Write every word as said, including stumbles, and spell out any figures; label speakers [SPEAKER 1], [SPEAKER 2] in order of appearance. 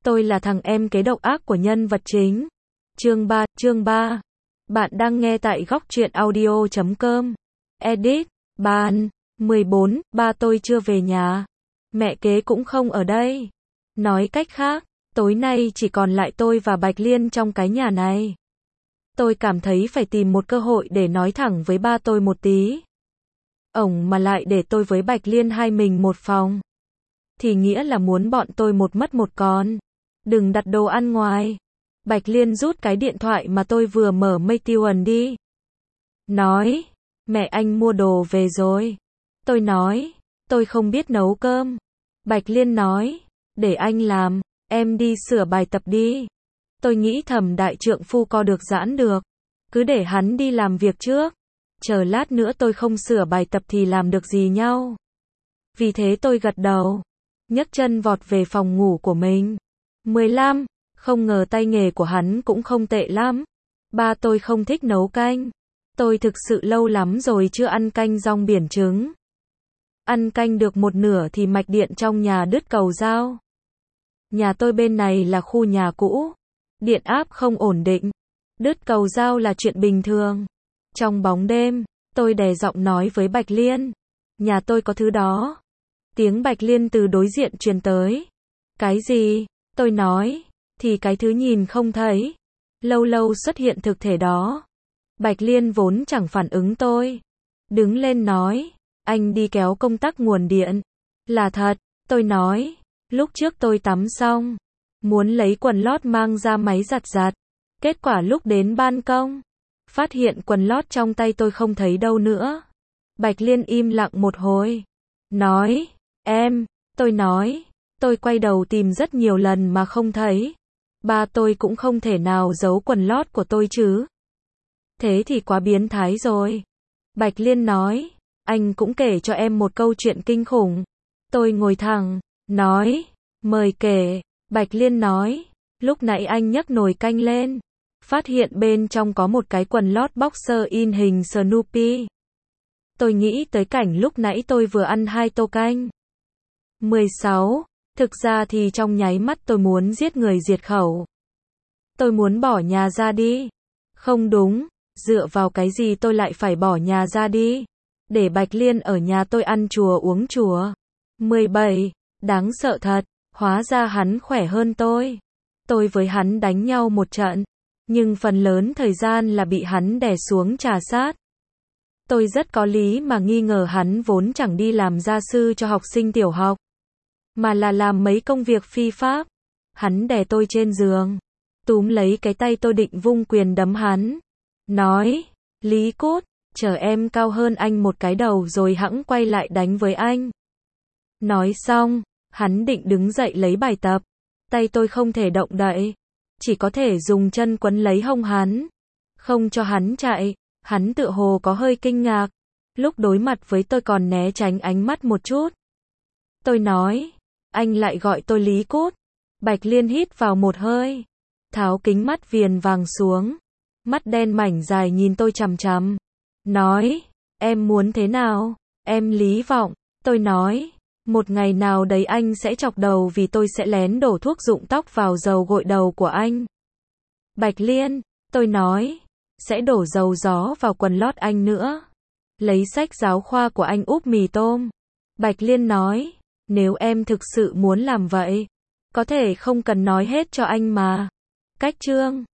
[SPEAKER 1] Tôi là thằng em kế độc ác của nhân vật chính. Chương ba, chương ba. Bạn đang nghe tại góc truyện audio chấm com. Edit, Ban, mười bốn, ba tôi chưa về nhà. Mẹ kế cũng không ở đây. Nói cách khác, tối nay chỉ còn lại tôi và Bạch Liên trong cái nhà này. Tôi cảm thấy phải tìm một cơ hội để nói thẳng với ba tôi một tí. Ổng mà lại để tôi với Bạch Liên hai mình một phòng, thì nghĩa là muốn bọn tôi một mất một còn. Đừng đặt đồ ăn ngoài. Bạch Liên rút cái điện thoại mà tôi vừa mở mây tiêu ẩn đi. Nói, mẹ anh mua đồ về rồi. Tôi nói, tôi không biết nấu cơm. Bạch Liên nói, để anh làm, em đi sửa bài tập đi. Tôi nghĩ thầm đại trượng phu co được giãn được. Cứ để hắn đi làm việc trước. Chờ lát nữa tôi không sửa bài tập thì làm được gì nhau. Vì thế tôi gật đầu, nhấc chân vọt về phòng ngủ của mình. mười lăm, không ngờ tay nghề của hắn cũng không tệ lắm. Ba tôi không thích nấu canh. Tôi thực sự lâu lắm rồi chưa ăn canh rong biển trứng. Ăn canh được một nửa thì mạch điện trong nhà đứt cầu dao. Nhà tôi bên này là khu nhà cũ. Điện áp không ổn định. Đứt cầu dao là chuyện bình thường. Trong bóng đêm, tôi đè giọng nói với Bạch Liên. Nhà tôi có thứ đó. Tiếng Bạch Liên từ đối diện truyền tới. Cái gì? Tôi nói. Thì cái thứ nhìn không thấy, lâu lâu xuất hiện thực thể đó. Bạch Liên vốn chẳng phản ứng tôi. Đứng lên nói. Anh đi kéo công tắc nguồn điện. Là thật, tôi nói. Lúc trước tôi tắm xong, muốn lấy quần lót mang ra máy giặt giặt. Kết quả lúc đến ban công, phát hiện quần lót trong tay tôi không thấy đâu nữa. Bạch Liên im lặng một hồi. Nói, em, tôi nói. Tôi quay đầu tìm rất nhiều lần mà không thấy. Ba tôi cũng không thể nào giấu quần lót của tôi chứ. Thế thì quá biến thái rồi. Bạch Liên nói, anh cũng kể cho em một câu chuyện kinh khủng. Tôi ngồi thẳng, nói, mời kể. Bạch Liên nói, lúc nãy anh nhấc nồi canh lên, phát hiện bên trong có một cái quần lót boxer in hình Snoopy. Tôi nghĩ tới cảnh lúc nãy tôi vừa ăn hai tô canh. mười sáu. Thực ra thì trong nháy mắt tôi muốn giết người diệt khẩu. Tôi muốn bỏ nhà ra đi. Không đúng, dựa vào cái gì tôi lại phải bỏ nhà ra đi? Để Bạch Liên ở nhà tôi ăn chùa uống chùa. mười bảy. Đáng sợ thật, hóa ra hắn khỏe hơn tôi. Tôi với hắn đánh nhau một trận, nhưng phần lớn thời gian là bị hắn đè xuống trà sát. Tôi rất có lý mà nghi ngờ hắn vốn chẳng đi làm gia sư cho học sinh tiểu học, mà là làm mấy công việc phi pháp. Hắn đè tôi trên giường, túm lấy cái tay tôi định vung quyền đấm hắn. Nói, Lý Cốt, chờ em cao hơn anh một cái đầu rồi hẵng quay lại đánh với anh. Nói xong, hắn định đứng dậy lấy bài tập. Tay tôi không thể động đậy, chỉ có thể dùng chân quấn lấy hông hắn, không cho hắn chạy. Hắn tựa hồ có hơi kinh ngạc. Lúc đối mặt với tôi còn né tránh ánh mắt một chút. Tôi nói, anh lại gọi tôi Lý Cốt. Bạch Liên hít vào một hơi, tháo kính mắt viền vàng xuống, mắt đen mảnh dài nhìn tôi chằm chằm. Nói, em muốn thế nào? Em Lý Vọng. Tôi nói, một ngày nào đấy anh sẽ chọc đầu vì tôi sẽ lén đổ thuốc rụng tóc vào dầu gội đầu của anh. Bạch Liên, tôi nói, sẽ đổ dầu gió vào quần lót anh nữa. Lấy sách giáo khoa của anh úp mì tôm. Bạch Liên nói, nếu em thực sự muốn làm vậy, có thể không cần nói hết cho anh mà. Cách chương